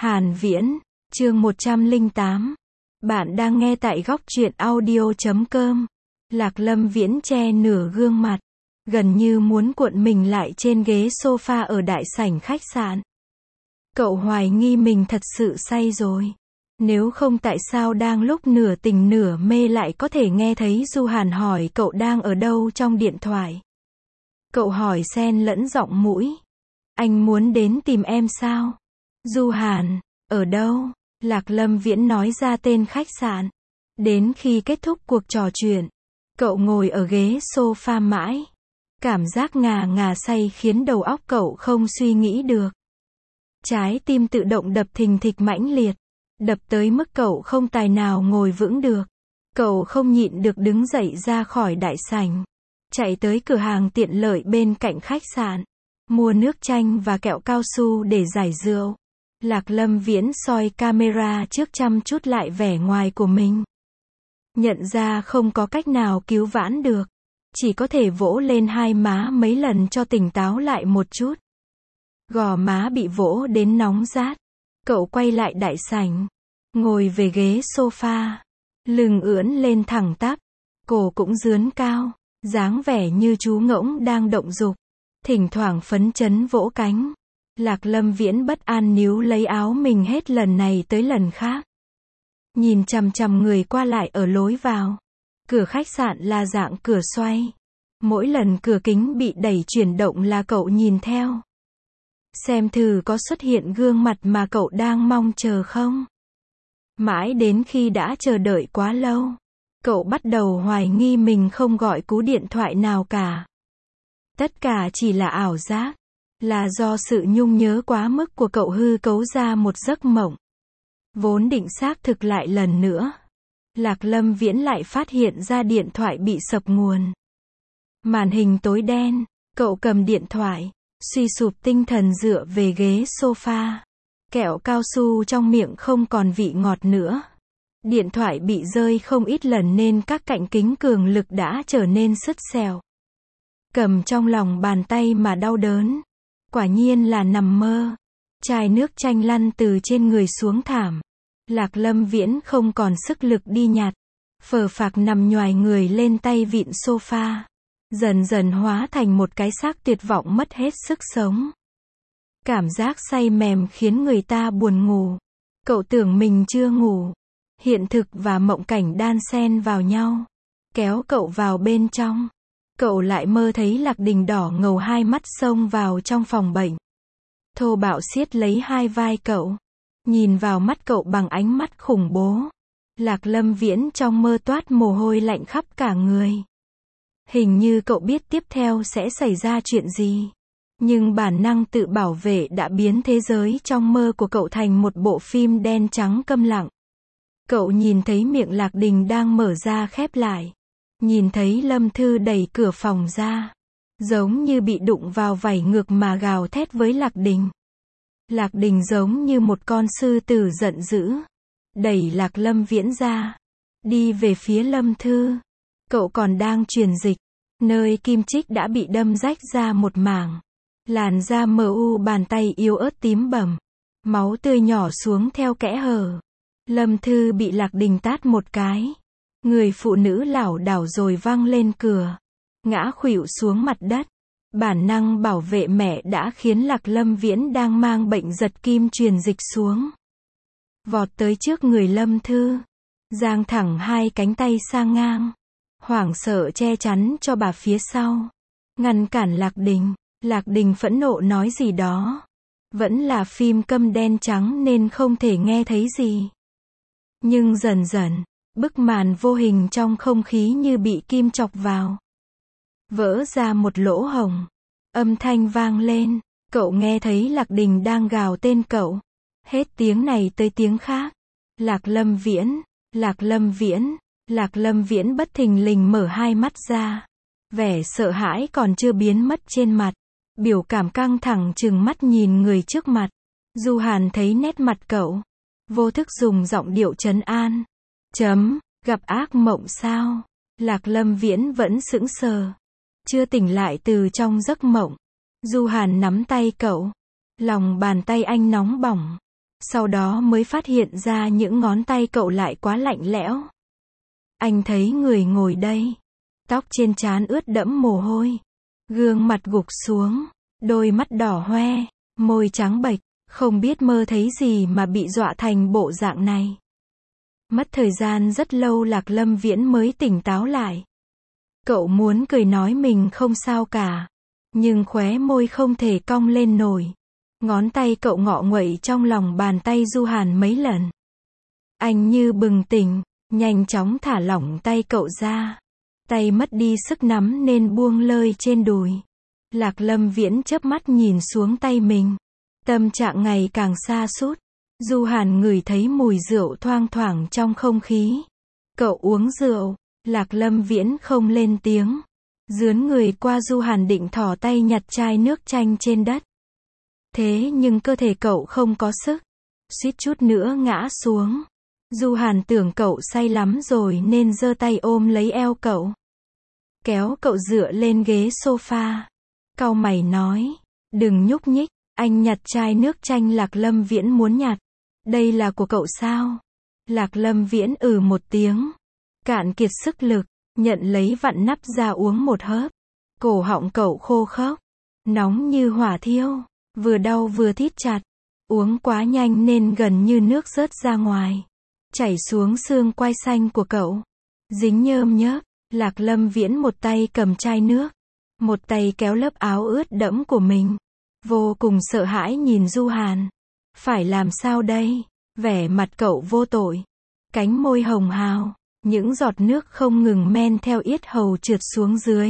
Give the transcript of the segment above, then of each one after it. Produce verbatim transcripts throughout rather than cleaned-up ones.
Hàn Viễn, chương một trăm lẻ tám. Bạn đang nghe tại góc truyện audio chấm com. Lạc Lâm Viễn che nửa gương mặt, gần như muốn cuộn mình lại trên ghế sofa ở đại sảnh khách sạn. Cậu hoài nghi mình thật sự say rồi. Nếu không tại sao đang lúc nửa tỉnh nửa mê lại có thể nghe thấy Du Hàn hỏi cậu đang ở đâu trong điện thoại. Cậu hỏi xen lẫn giọng mũi. Anh muốn đến tìm em sao? Du Hàn, ở đâu? Lạc Lâm Viễn nói ra tên khách sạn. Đến khi kết thúc cuộc trò chuyện, cậu ngồi ở ghế sofa mãi. Cảm giác ngà ngà say khiến đầu óc cậu không suy nghĩ được. Trái tim tự động đập thình thịch mãnh liệt, đập tới mức cậu không tài nào ngồi vững được. Cậu không nhịn được đứng dậy ra khỏi đại sảnh, chạy tới cửa hàng tiện lợi bên cạnh khách sạn, mua nước chanh và kẹo cao su để giải rượu. Lạc Lâm Viễn soi camera trước chăm chút lại vẻ ngoài của mình. Nhận ra không có cách nào cứu vãn được, chỉ có thể vỗ lên hai má mấy lần cho tỉnh táo lại một chút. Gò má bị vỗ đến nóng rát. Cậu quay lại đại sảnh, ngồi về ghế sofa, lưng ưỡn lên thẳng tắp, cổ cũng dướn cao, dáng vẻ như chú ngỗng đang động dục, thỉnh thoảng phấn chấn vỗ cánh. Lạc Lâm Viễn bất an níu lấy áo mình hết lần này tới lần khác. Nhìn chằm chằm người qua lại ở lối vào. Cửa khách sạn là dạng cửa xoay. Mỗi lần cửa kính bị đẩy chuyển động là cậu nhìn theo. Xem thử có xuất hiện gương mặt mà cậu đang mong chờ không? Mãi đến khi đã chờ đợi quá lâu, cậu bắt đầu hoài nghi mình không gọi cú điện thoại nào cả. Tất cả chỉ là ảo giác. Là do sự nhung nhớ quá mức của cậu hư cấu ra một giấc mộng. Vốn định xác thực lại lần nữa. Lạc Lâm Viễn lại phát hiện ra điện thoại bị sập nguồn. Màn hình tối đen, cậu cầm điện thoại, suy sụp tinh thần dựa về ghế sofa. Kẹo cao su trong miệng không còn vị ngọt nữa. Điện thoại bị rơi không ít lần nên các cạnh kính cường lực đã trở nên sứt xẻo. Cầm trong lòng bàn tay mà đau đớn. Quả nhiên là nằm mơ. Chai nước chanh lăn từ trên người xuống thảm. Lạc Lâm Viễn không còn sức lực đi nhặt. Phờ phạc nằm nhoài người lên tay vịn sofa. Dần dần hóa thành một cái xác tuyệt vọng mất hết sức sống. Cảm giác say mềm khiến người ta buồn ngủ. Cậu tưởng mình chưa ngủ. Hiện thực và mộng cảnh đan xen vào nhau. Kéo cậu vào bên trong. Cậu lại mơ thấy Lạc Đình đỏ ngầu hai mắt xông vào trong phòng bệnh. Thô bạo siết lấy hai vai cậu. Nhìn vào mắt cậu bằng ánh mắt khủng bố. Lạc Lâm Viễn trong mơ toát mồ hôi lạnh khắp cả người. Hình như cậu biết tiếp theo sẽ xảy ra chuyện gì. Nhưng bản năng tự bảo vệ đã biến thế giới trong mơ của cậu thành một bộ phim đen trắng câm lặng. Cậu nhìn thấy miệng Lạc Đình đang mở ra khép lại. Nhìn thấy Lâm Thư đẩy cửa phòng ra. Giống như bị đụng vào vảy ngược mà gào thét với Lạc Đình. Lạc Đình giống như một con sư tử giận dữ. Đẩy Lạc Lâm Viễn ra. Đi về phía Lâm Thư. Cậu còn đang truyền dịch. Nơi kim chích đã bị đâm rách ra một mảng. Làn da mờ u, bàn tay yếu ớt tím bầm. Máu tươi nhỏ xuống theo kẽ hở. Lâm Thư bị Lạc Đình tát một cái. Người phụ nữ lảo đảo rồi văng lên cửa. Ngã khuỵu xuống mặt đất. Bản năng bảo vệ mẹ đã khiến Lạc Lâm Viễn đang mang bệnh giật kim truyền dịch xuống. Vọt tới trước người Lâm Thư. Giang thẳng hai cánh tay sang ngang. Hoảng sợ che chắn cho bà phía sau. Ngăn cản Lạc Đình. Lạc Đình phẫn nộ nói gì đó. Vẫn là phim câm đen trắng nên không thể nghe thấy gì. Nhưng dần dần, bức màn vô hình trong không khí như bị kim chọc vào. Vỡ ra một lỗ hổng. Âm thanh vang lên. Cậu nghe thấy Lạc Đình đang gào tên cậu. Hết tiếng này tới tiếng khác. Lạc Lâm Viễn, Lạc Lâm Viễn. Lạc Lâm Viễn bất thình lình mở hai mắt ra. Vẻ sợ hãi còn chưa biến mất trên mặt. Biểu cảm căng thẳng trừng mắt nhìn người trước mặt. Du Hàn thấy nét mặt cậu. Vô thức dùng giọng điệu trấn an. Chấm, gặp ác mộng sao? Lạc Lâm Viễn vẫn sững sờ. Chưa tỉnh lại từ trong giấc mộng. Du Hàn nắm tay cậu. Lòng bàn tay anh nóng bỏng. Sau đó mới phát hiện ra những ngón tay cậu lại quá lạnh lẽo. Anh thấy người ngồi đây. Tóc trên trán ướt đẫm mồ hôi. Gương mặt gục xuống. Đôi mắt đỏ hoe. Môi trắng bệch. Không biết mơ thấy gì mà bị dọa thành bộ dạng này. Mất thời gian rất lâu Lạc Lâm Viễn mới tỉnh táo lại. Cậu muốn cười nói mình không sao cả. Nhưng khóe môi không thể cong lên nổi. Ngón tay cậu ngọ nguậy trong lòng bàn tay Du Hàn mấy lần. Anh như bừng tỉnh, nhanh chóng thả lỏng tay cậu ra. Tay mất đi sức nắm nên buông lơi trên đùi. Lạc Lâm Viễn chớp mắt nhìn xuống tay mình. Tâm trạng ngày càng sa sút. Du Hàn ngửi thấy mùi rượu thoang thoảng trong không khí. Cậu uống rượu. Lạc Lâm Viễn không lên tiếng. Dướn người qua Du Hàn định thò tay nhặt chai nước chanh trên đất. Thế nhưng cơ thể cậu không có sức. Suýt chút nữa ngã xuống. Du Hàn tưởng cậu say lắm rồi nên giơ tay ôm lấy eo cậu. Kéo cậu dựa lên ghế sofa. Cau mày nói. Đừng nhúc nhích. Anh nhặt chai nước chanh Lạc Lâm Viễn muốn nhặt. Đây là của cậu sao? Lạc Lâm Viễn ừ một tiếng. Cạn kiệt sức lực. Nhận lấy vặn nắp ra uống một hớp. Cổ họng cậu khô khốc. Nóng như hỏa thiêu. Vừa đau vừa thít chặt. Uống quá nhanh nên gần như nước rớt ra ngoài. Chảy xuống xương quai xanh của cậu. Dính nhơm nhớp. Lạc Lâm Viễn một tay cầm chai nước. Một tay kéo lớp áo ướt đẫm của mình. Vô cùng sợ hãi nhìn Du Hàn. Phải làm sao đây? Vẻ mặt cậu vô tội. Cánh môi hồng hào. Những giọt nước không ngừng men theo yết hầu trượt xuống dưới.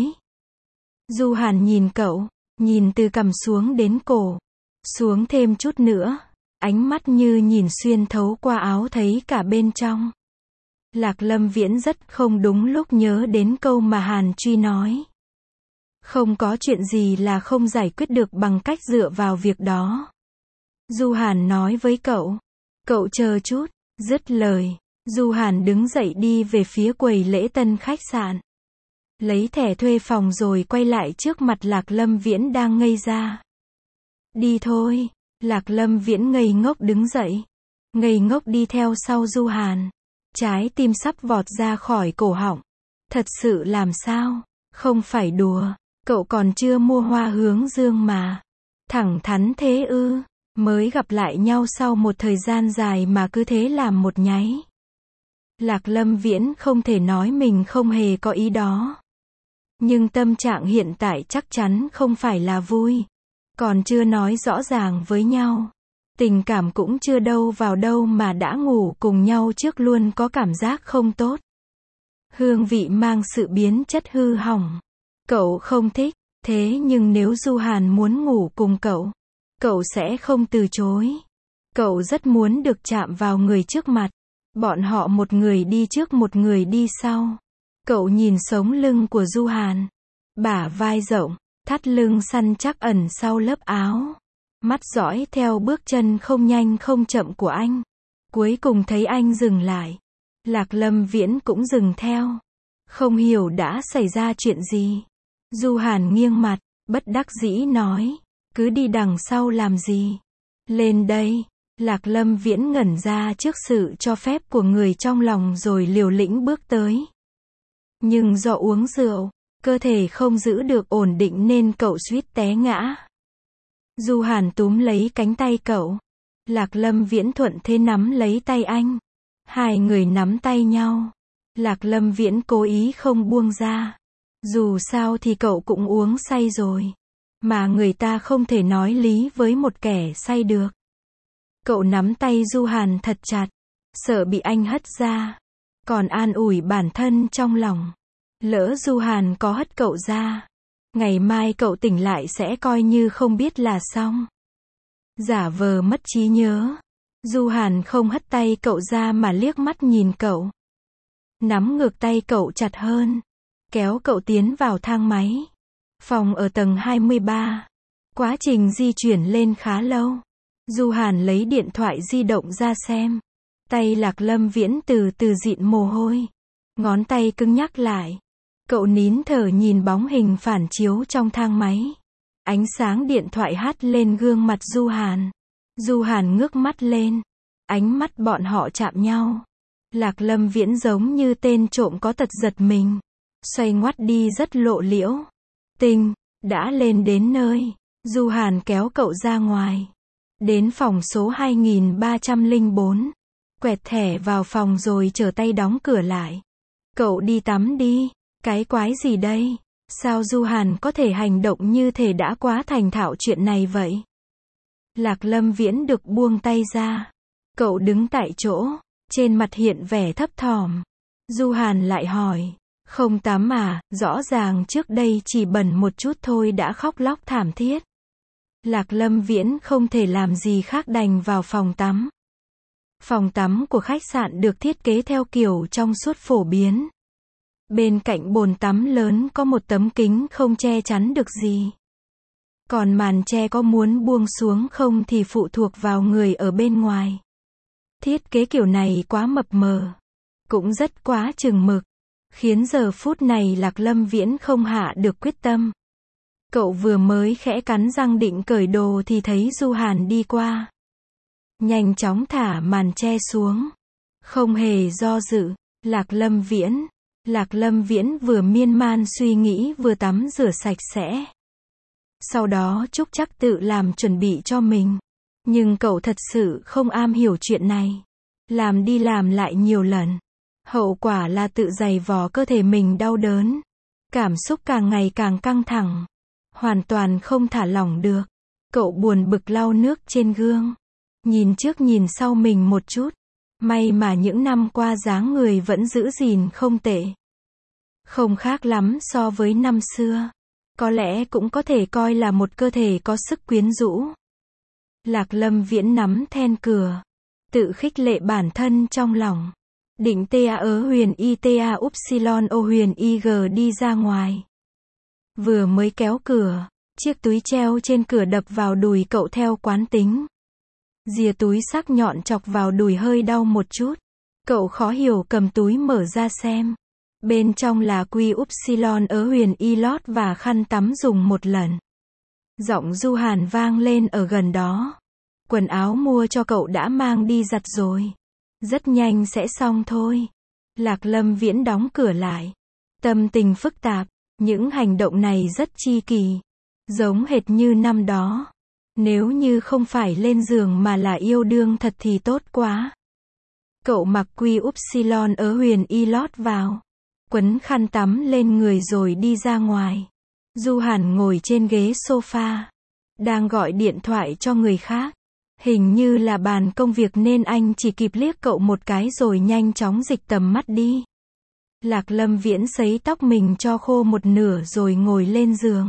Du Hàn nhìn cậu. Nhìn từ cằm xuống đến cổ. Xuống thêm chút nữa. Ánh mắt như nhìn xuyên thấu qua áo thấy cả bên trong. Lạc Lâm Viễn rất không đúng lúc nhớ đến câu mà Hàn Truy nói. Không có chuyện gì là không giải quyết được bằng cách dựa vào việc đó. Du Hàn nói với cậu. Cậu chờ chút. Dứt lời. Du Hàn đứng dậy đi về phía quầy lễ tân khách sạn. Lấy thẻ thuê phòng rồi quay lại trước mặt Lạc Lâm Viễn đang ngây ra. Đi thôi. Lạc Lâm Viễn ngây ngốc đứng dậy. Ngây ngốc đi theo sau Du Hàn. Trái tim sắp vọt ra khỏi cổ họng. Thật sự làm sao? Không phải đùa. Cậu còn chưa mua hoa hướng dương mà. Thẳng thắn thế ư? Mới gặp lại nhau sau một thời gian dài mà cứ thế làm một nháy. Lạc Lâm Viễn không thể nói mình không hề có ý đó. Nhưng tâm trạng hiện tại chắc chắn không phải là vui. Còn chưa nói rõ ràng với nhau. Tình cảm cũng chưa đâu vào đâu mà đã ngủ cùng nhau trước luôn có cảm giác không tốt. Hương vị mang sự biến chất hư hỏng. Cậu không thích, thế nhưng nếu Du Hàn muốn ngủ cùng cậu, cậu sẽ không từ chối. Cậu rất muốn được chạm vào người trước mặt. Bọn họ một người đi trước một người đi sau. Cậu nhìn sống lưng của Du Hàn. Bả vai rộng, thắt lưng săn chắc ẩn sau lớp áo. Mắt dõi theo bước chân không nhanh không chậm của anh. Cuối cùng thấy anh dừng lại. Lạc Lâm Viễn cũng dừng theo. Không hiểu đã xảy ra chuyện gì. Du Hàn nghiêng mặt, bất đắc dĩ nói. Cứ đi đằng sau làm gì? Lên đây. Lạc Lâm Viễn ngẩn ra trước sự cho phép của người trong lòng rồi liều lĩnh bước tới. Nhưng do uống rượu, cơ thể không giữ được ổn định nên cậu suýt té ngã. Du Hàn túm lấy cánh tay cậu. Lạc Lâm Viễn thuận thế nắm lấy tay anh. Hai người nắm tay nhau. Lạc Lâm Viễn cố ý không buông ra. Dù sao thì cậu cũng uống say rồi. Mà người ta không thể nói lý với một kẻ say được. Cậu nắm tay Du Hàn thật chặt. Sợ bị anh hất ra. Còn an ủi bản thân trong lòng. Lỡ Du Hàn có hất cậu ra. Ngày mai cậu tỉnh lại sẽ coi như không biết là xong. Giả vờ mất trí nhớ. Du Hàn không hất tay cậu ra mà liếc mắt nhìn cậu. Nắm ngược tay cậu chặt hơn. Kéo cậu tiến vào thang máy. Phòng ở tầng hai mươi ba. Quá trình di chuyển lên khá lâu. Du Hàn lấy điện thoại di động ra xem. Tay Lạc Lâm Viễn từ từ dịn mồ hôi. Ngón tay cứng nhắc lại. Cậu nín thở nhìn bóng hình phản chiếu trong thang máy. Ánh sáng điện thoại hắt lên gương mặt Du Hàn. Du Hàn ngước mắt lên. Ánh mắt bọn họ chạm nhau. Lạc Lâm Viễn giống như tên trộm có tật giật mình. Xoay ngoắt đi rất lộ liễu. Tinh, đã lên đến nơi. Du Hàn kéo cậu ra ngoài. Đến phòng số hai nghìn ba trăm lẻ bốn. Quẹt thẻ vào phòng rồi trở tay đóng cửa lại. Cậu đi tắm đi. Cái quái gì đây? Sao Du Hàn có thể hành động như thể đã quá thành thạo chuyện này vậy? Lạc Lâm Viễn được buông tay ra. Cậu đứng tại chỗ. Trên mặt hiện vẻ thấp thỏm. Du Hàn lại hỏi. Không tắm à? Rõ ràng trước đây chỉ bẩn một chút thôi đã khóc lóc thảm thiết. Lạc Lâm Viễn không thể làm gì khác đành vào phòng tắm. Phòng tắm của khách sạn được thiết kế theo kiểu trong suốt phổ biến. Bên cạnh bồn tắm lớn có một tấm kính không che chắn được gì. Còn màn che có muốn buông xuống không thì phụ thuộc vào người ở bên ngoài. Thiết kế kiểu này quá mập mờ. Cũng rất quá chừng mực. Khiến giờ phút này Lạc Lâm Viễn không hạ được quyết tâm. Cậu vừa mới khẽ cắn răng định cởi đồ thì thấy Du Hàn đi qua. Nhanh chóng thả màn che xuống. Không hề do dự. Lạc Lâm Viễn. Lạc Lâm Viễn vừa miên man suy nghĩ vừa tắm rửa sạch sẽ. Sau đó Trúc Trắc tự làm chuẩn bị cho mình. Nhưng cậu thật sự không am hiểu chuyện này. Làm đi làm lại nhiều lần. Hậu quả là tự giày vò cơ thể mình đau đớn. Cảm xúc càng ngày càng căng thẳng. Hoàn toàn không thả lỏng được. Cậu buồn bực lau nước trên gương. Nhìn trước nhìn sau mình một chút. May mà những năm qua dáng người vẫn giữ gìn không tệ. Không khác lắm so với năm xưa. Có lẽ cũng có thể coi là một cơ thể có sức quyến rũ. Lạc Lâm Viễn nắm then cửa. Tự khích lệ bản thân trong lòng. Định ta ớ huyền y ta upsilon o huyền y g đi ra ngoài. Vừa mới kéo cửa. Chiếc túi treo trên cửa đập vào đùi cậu theo quán tính. Rìa túi sắc nhọn chọc vào đùi hơi đau một chút. Cậu khó hiểu cầm túi mở ra xem. Bên trong là quy upsilon ớ huyền y lót và khăn tắm dùng một lần. Giọng Du Hàn vang lên ở gần đó. Quần áo mua cho cậu đã mang đi giặt rồi. Rất nhanh sẽ xong thôi. Lạc Lâm Viễn đóng cửa lại. Tâm tình phức tạp. Những hành động này rất chi kỳ. Giống hệt như năm đó. Nếu như không phải lên giường mà là yêu đương thật thì tốt quá. Cậu mặc quy upsilon ớ huyền y lót vào. Quấn khăn tắm lên người rồi đi ra ngoài. Du Hàn ngồi trên ghế sofa. Đang gọi điện thoại cho người khác. Hình như là bàn công việc nên anh chỉ kịp liếc cậu một cái rồi nhanh chóng dịch tầm mắt đi. Lạc Lâm Viễn sấy tóc mình cho khô một nửa rồi ngồi lên giường.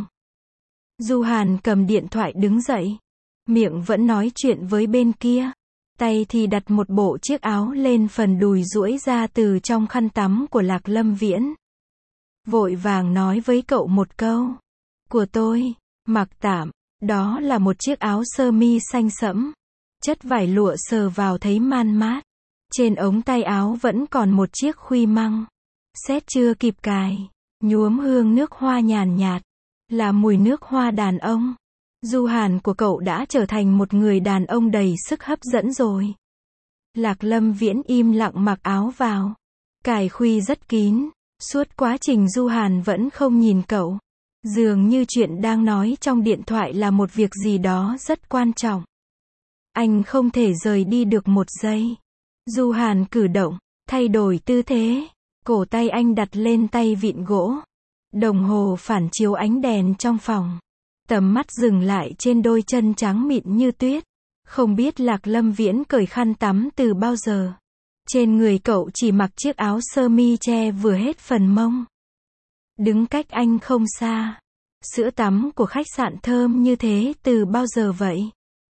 Du Hàn cầm điện thoại đứng dậy. Miệng vẫn nói chuyện với bên kia. Tay thì đặt một bộ chiếc áo lên phần đùi duỗi ra từ trong khăn tắm của Lạc Lâm Viễn. Vội vàng nói với cậu một câu. Của tôi, mặc tạm. Đó là một chiếc áo sơ mi xanh sẫm. Chất vải lụa sờ vào thấy man mát. Trên ống tay áo vẫn còn một chiếc khuy măng. Xét chưa kịp cài. Nhuốm hương nước hoa nhàn nhạt. Là mùi nước hoa đàn ông. Du Hàn của cậu đã trở thành một người đàn ông đầy sức hấp dẫn rồi. Lạc Lâm Viễn im lặng mặc áo vào. Cài khuy rất kín. Suốt quá trình Du Hàn vẫn không nhìn cậu. Dường như chuyện đang nói trong điện thoại là một việc gì đó rất quan trọng. Anh không thể rời đi được một giây. Du Hàn cử động, thay đổi tư thế. Cổ tay anh đặt lên tay vịn gỗ. Đồng hồ phản chiếu ánh đèn trong phòng. Tầm mắt dừng lại trên đôi chân trắng mịn như tuyết. Không biết Lạc Lâm Viễn cởi khăn tắm từ bao giờ. Trên người cậu chỉ mặc chiếc áo sơ mi che vừa hết phần mông. Đứng cách anh không xa. Sữa tắm của khách sạn thơm như thế từ bao giờ vậy?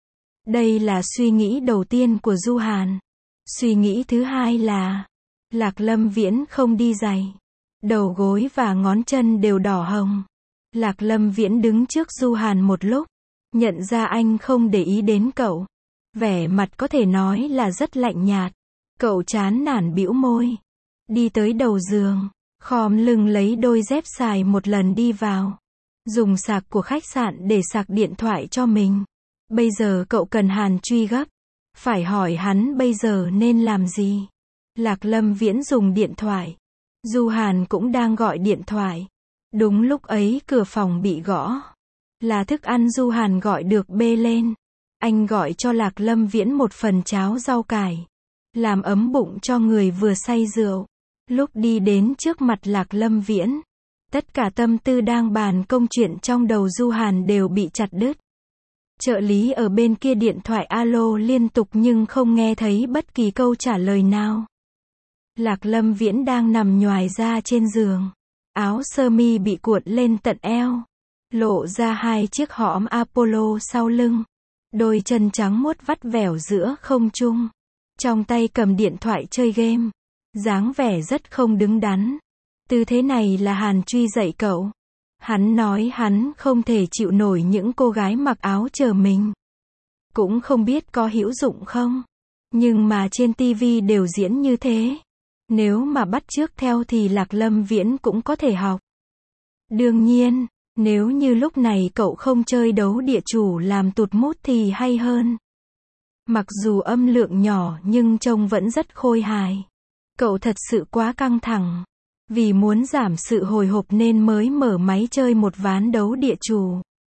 Đây là suy nghĩ đầu tiên của Du Hàn. Suy nghĩ thứ hai là Lạc Lâm Viễn không đi giày. Đầu gối và ngón chân đều đỏ hồng. Lạc Lâm Viễn đứng trước Du Hàn một lúc. Nhận ra anh không để ý đến cậu. Vẻ mặt có thể nói là rất lạnh nhạt. Cậu chán nản bĩu môi. Đi tới đầu giường. Khom lưng lấy đôi dép xài một lần đi vào. Dùng sạc của khách sạn để sạc điện thoại cho mình. Bây giờ cậu cần Hàn Truy gấp. Phải hỏi hắn bây giờ nên làm gì. Lạc Lâm Viễn dùng điện thoại. Du Hàn cũng đang gọi điện thoại. Đúng lúc ấy cửa phòng bị gõ. Là thức ăn Du Hàn gọi được bê lên. Anh gọi cho Lạc Lâm Viễn một phần cháo rau cải. Làm ấm bụng cho người vừa say rượu. Lúc đi đến trước mặt Lạc Lâm Viễn, tất cả tâm tư đang bàn công chuyện trong đầu Du Hàn đều bị chặt đứt. Trợ lý ở bên kia điện thoại alo liên tục nhưng không nghe thấy bất kỳ câu trả lời nào. Lạc Lâm Viễn đang nằm nhoài ra trên giường. Áo sơ mi bị cuộn lên tận eo. Lộ ra hai chiếc hõm Apollo sau lưng. Đôi chân trắng muốt vắt vẻo giữa không trung. Trong tay cầm điện thoại chơi game. Dáng vẻ rất không đứng đắn. Tư thế này là Hàn Truy dạy cậu. Hắn nói hắn không thể chịu nổi những cô gái mặc áo chờ mình. Cũng không biết có hữu dụng không. Nhưng mà trên tivi đều diễn như thế. Nếu mà bắt chước theo thì Lạc Lâm Viễn cũng có thể học. Đương nhiên, nếu như lúc này cậu không chơi đấu địa chủ làm tụt mút thì hay hơn. Mặc dù âm lượng nhỏ nhưng trông vẫn rất khôi hài. Cậu thật sự quá căng thẳng. Vì muốn giảm sự hồi hộp nên mới mở máy chơi một ván đấu địa chủ.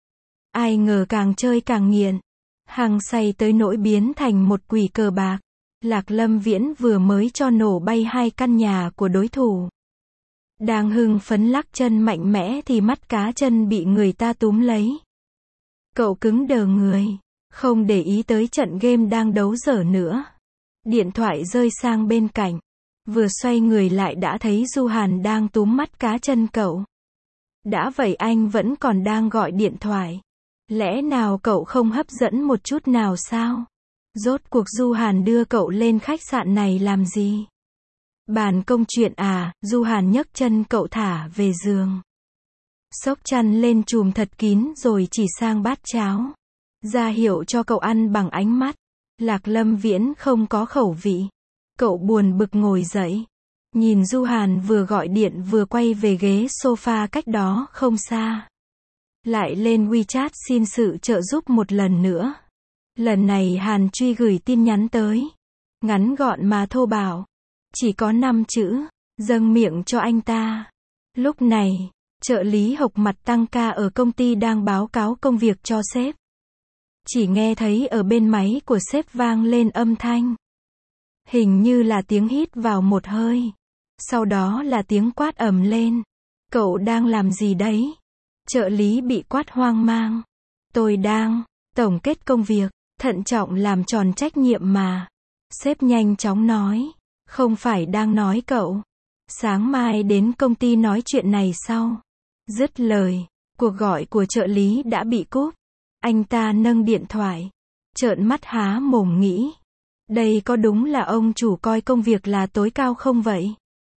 Ai ngờ càng chơi càng nghiện. Hăng say tới nỗi biến thành một quỷ cờ bạc. Lạc Lâm Viễn vừa mới cho nổ bay hai căn nhà của đối thủ. Đang hưng phấn lắc chân mạnh mẽ thì mắt cá chân bị người ta túm lấy. Cậu cứng đờ người, không để ý tới trận game đang đấu dở nữa. Điện thoại rơi sang bên cạnh. Vừa xoay người lại đã thấy Du Hàn đang túm mắt cá chân cậu. Đã vậy anh vẫn còn đang gọi điện thoại. Lẽ nào cậu không hấp dẫn một chút nào sao? Rốt cuộc Du Hàn đưa cậu lên khách sạn này làm gì? Bàn công chuyện à? Du Hàn nhấc chân cậu thả về giường. Xốc chăn lên chùm thật kín rồi chỉ sang bát cháo. Ra hiệu cho cậu ăn bằng ánh mắt. Lạc Lâm Viễn không có khẩu vị. Cậu buồn bực ngồi dậy. Nhìn Du Hàn vừa gọi điện vừa quay về ghế sofa cách đó không xa. Lại lên WeChat xin sự trợ giúp một lần nữa. Lần này Hàn Truy gửi tin nhắn tới. Ngắn gọn mà thô bạo. Chỉ có năm chữ. Dâng miệng cho anh ta. Lúc này, trợ lý Hộc mặt tăng ca ở công ty đang báo cáo công việc cho sếp. Chỉ nghe thấy ở bên máy của sếp vang lên âm thanh. Hình như là tiếng hít vào một hơi. Sau đó là tiếng quát ầm lên. Cậu đang làm gì đấy? Trợ lý bị quát hoang mang. Tôi đang tổng kết công việc, thận trọng làm tròn trách nhiệm mà. Sếp nhanh chóng nói. Không phải đang nói cậu. Sáng mai đến công ty nói chuyện này sau. Dứt lời, cuộc gọi của trợ lý đã bị cúp. Anh ta nâng điện thoại. Trợn mắt há mồm nghĩ. Đây có đúng là ông chủ coi công việc là tối cao không vậy?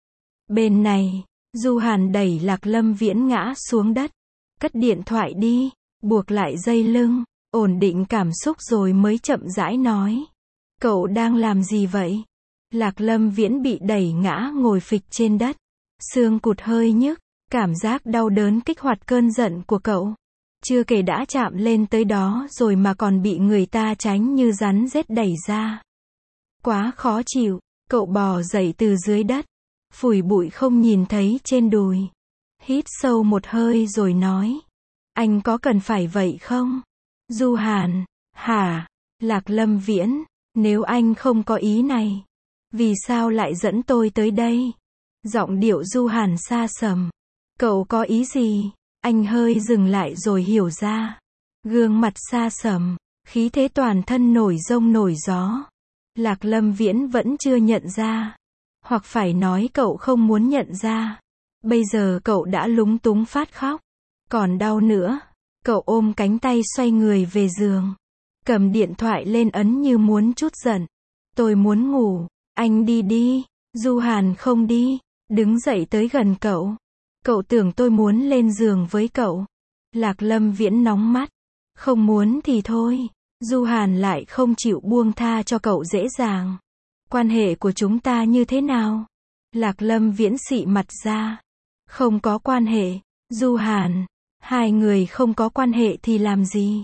Bên này, Du Hàn đẩy Lạc Lâm Viễn ngã xuống đất. Cất điện thoại đi, buộc lại dây lưng, ổn định cảm xúc rồi mới chậm rãi nói. Cậu đang làm gì vậy? Lạc Lâm Viễn bị đẩy ngã ngồi phịch trên đất. Xương cụt hơi nhức, cảm giác đau đớn kích hoạt cơn giận của cậu. Chưa kể đã chạm lên tới đó rồi mà còn bị người ta tránh như rắn rết đẩy ra. Quá khó chịu, cậu bò dậy từ dưới đất. Phủi bụi không nhìn thấy trên đùi. Hít sâu một hơi rồi nói. Anh có cần phải vậy không? Du Hàn, hả? Lạc Lâm Viễn, nếu anh không có ý này, vì sao lại dẫn tôi tới đây? Giọng điệu Du Hàn xa sầm. Cậu có ý gì? Anh hơi dừng lại rồi hiểu ra. Gương mặt xa sầm, khí thế toàn thân nổi rông nổi gió. Lạc Lâm Viễn vẫn chưa nhận ra. Hoặc phải nói cậu không muốn nhận ra. Bây giờ cậu đã lúng túng phát khóc. Còn đau nữa. Cậu ôm cánh tay xoay người về giường. Cầm điện thoại lên ấn như muốn trút giận. Tôi muốn ngủ. Anh đi đi. Du Hàn không đi. Đứng dậy tới gần cậu. Cậu tưởng tôi muốn lên giường với cậu. Lạc Lâm Viễn nóng mắt. Không muốn thì thôi. Du Hàn lại không chịu buông tha cho cậu dễ dàng. Quan hệ của chúng ta như thế nào? Lạc Lâm Viễn xị mặt ra. Không có quan hệ. Du Hàn. Hai người không có quan hệ thì làm gì?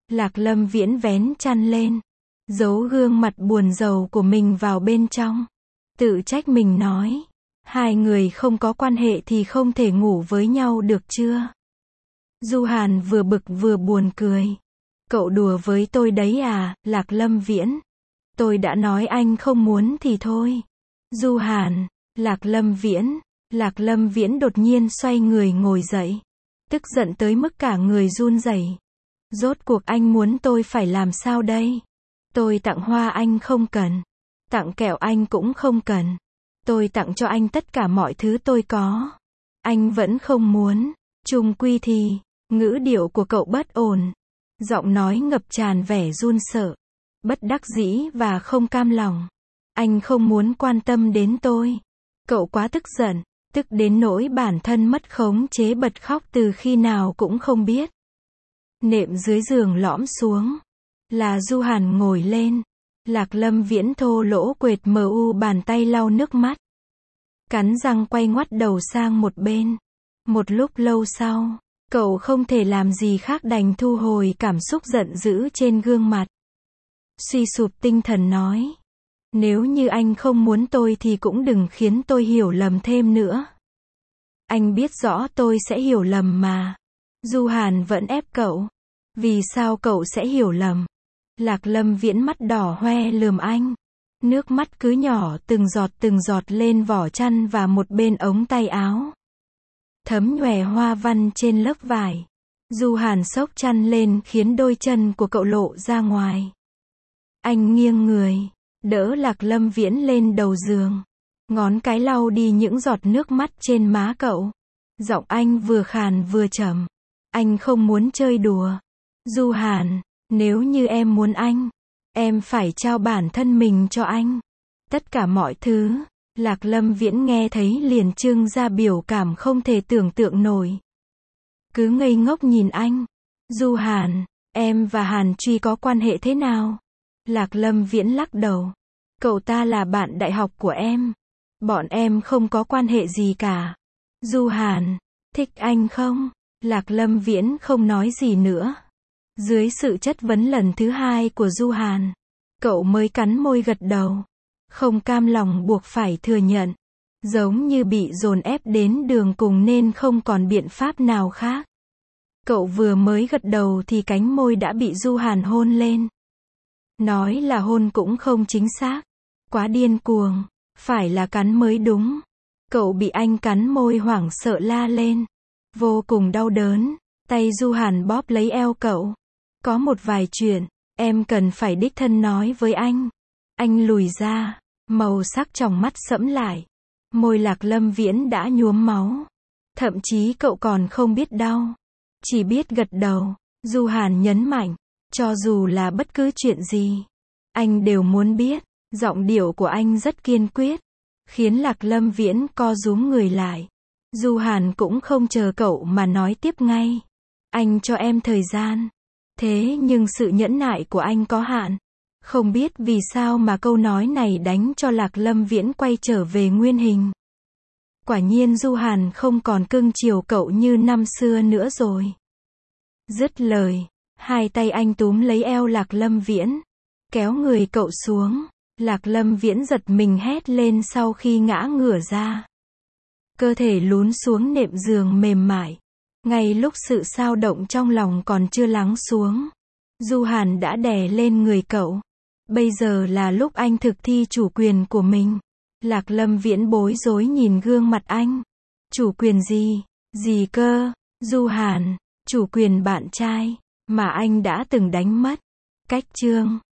Lạc Lâm Viễn vén chăn lên, giấu gương mặt buồn rầu của mình vào bên trong. Tự trách mình nói, hai người không có quan hệ thì không thể ngủ với nhau được chưa? Du Hàn vừa bực vừa buồn cười. Cậu đùa với tôi đấy à, Lạc Lâm Viễn. Tôi đã nói anh không muốn thì thôi. Du Hàn, Lạc Lâm Viễn. Lạc Lâm Viễn đột nhiên xoay người ngồi dậy. Tức giận tới mức cả người run rẩy. Rốt cuộc anh muốn tôi phải làm sao đây? Tôi tặng hoa anh không cần. Tặng kẹo anh cũng không cần. Tôi tặng cho anh tất cả mọi thứ tôi có. Anh vẫn không muốn. Chung quy thì, ngữ điệu của cậu bất ổn. Giọng nói ngập tràn vẻ run sợ, bất đắc dĩ và không cam lòng. Anh không muốn quan tâm đến tôi. Cậu quá tức giận, tức đến nỗi bản thân mất khống chế bật khóc từ khi nào cũng không biết. Nệm dưới giường lõm xuống. Là Du Hàn ngồi lên. Lạc Lâm Viễn thô lỗ quệt mờ u bàn tay lau nước mắt. Cắn răng quay ngoắt đầu sang một bên. Một lúc lâu sau, cậu không thể làm gì khác đành thu hồi cảm xúc giận dữ trên gương mặt. Suy sụp tinh thần nói. Nếu như anh không muốn tôi thì cũng đừng khiến tôi hiểu lầm thêm nữa. Anh biết rõ tôi sẽ hiểu lầm mà. Du Hàn vẫn ép cậu. Vì sao cậu sẽ hiểu lầm? Lạc Lâm Viễn mắt đỏ hoe lườm anh. Nước mắt cứ nhỏ từng giọt từng giọt lên vỏ chăn và một bên ống tay áo. Thấm nhòe hoa văn trên lớp vải. Du Hàn xốc chăn lên khiến đôi chân của cậu lộ ra ngoài. Anh nghiêng người, đỡ Lạc Lâm Viễn lên đầu giường. Ngón cái lau đi những giọt nước mắt trên má cậu. Giọng anh vừa khàn vừa trầm. Anh không muốn chơi đùa. Du Hàn, nếu như em muốn anh, em phải trao bản thân mình cho anh. Tất cả mọi thứ. Lạc Lâm Viễn nghe thấy liền trưng ra biểu cảm không thể tưởng tượng nổi. Cứ ngây ngốc nhìn anh. Du Hàn, em và Hàn Truy có quan hệ thế nào? Lạc Lâm Viễn lắc đầu. Cậu ta là bạn đại học của em. Bọn em không có quan hệ gì cả. Du Hàn, thích anh không? Lạc Lâm Viễn không nói gì nữa. Dưới sự chất vấn lần thứ hai của Du Hàn, cậu mới cắn môi gật đầu. Không cam lòng buộc phải thừa nhận. Giống như bị dồn ép đến đường cùng nên không còn biện pháp nào khác. Cậu vừa mới gật đầu thì cánh môi đã bị Du Hàn hôn lên. Nói là hôn cũng không chính xác. Quá điên cuồng. Phải là cắn mới đúng. Cậu bị anh cắn môi hoảng sợ la lên. Vô cùng đau đớn. Tay Du Hàn bóp lấy eo cậu. Có một vài chuyện, em cần phải đích thân nói với anh. Anh lùi ra. Màu sắc trong mắt sẫm lại. Môi Lạc Lâm Viễn đã nhuốm máu. Thậm chí cậu còn không biết đau. Chỉ biết gật đầu. Du Hàn nhấn mạnh. Cho dù là bất cứ chuyện gì, anh đều muốn biết. Giọng điệu của anh rất kiên quyết. Khiến Lạc Lâm Viễn co rúm người lại. Du Hàn cũng không chờ cậu mà nói tiếp ngay. Anh cho em thời gian. Thế nhưng sự nhẫn nại của anh có hạn. Không biết vì sao mà câu nói này đánh cho Lạc Lâm Viễn quay trở về nguyên hình. Quả nhiên Du Hàn không còn cưng chiều cậu như năm xưa nữa rồi. Dứt lời, hai tay anh túm lấy eo Lạc Lâm Viễn, kéo người cậu xuống. Lạc Lâm Viễn giật mình hét lên sau khi ngã ngửa ra. Cơ thể lún xuống nệm giường mềm mại. Ngay lúc sự xao động trong lòng còn chưa lắng xuống, Du Hàn đã đè lên người cậu. Bây giờ là lúc anh thực thi chủ quyền của mình. Lạc Lâm Viễn bối rối nhìn gương mặt anh. Chủ quyền gì? Gì cơ? Du Hàn, chủ quyền bạn trai, mà anh đã từng đánh mất. Cách chương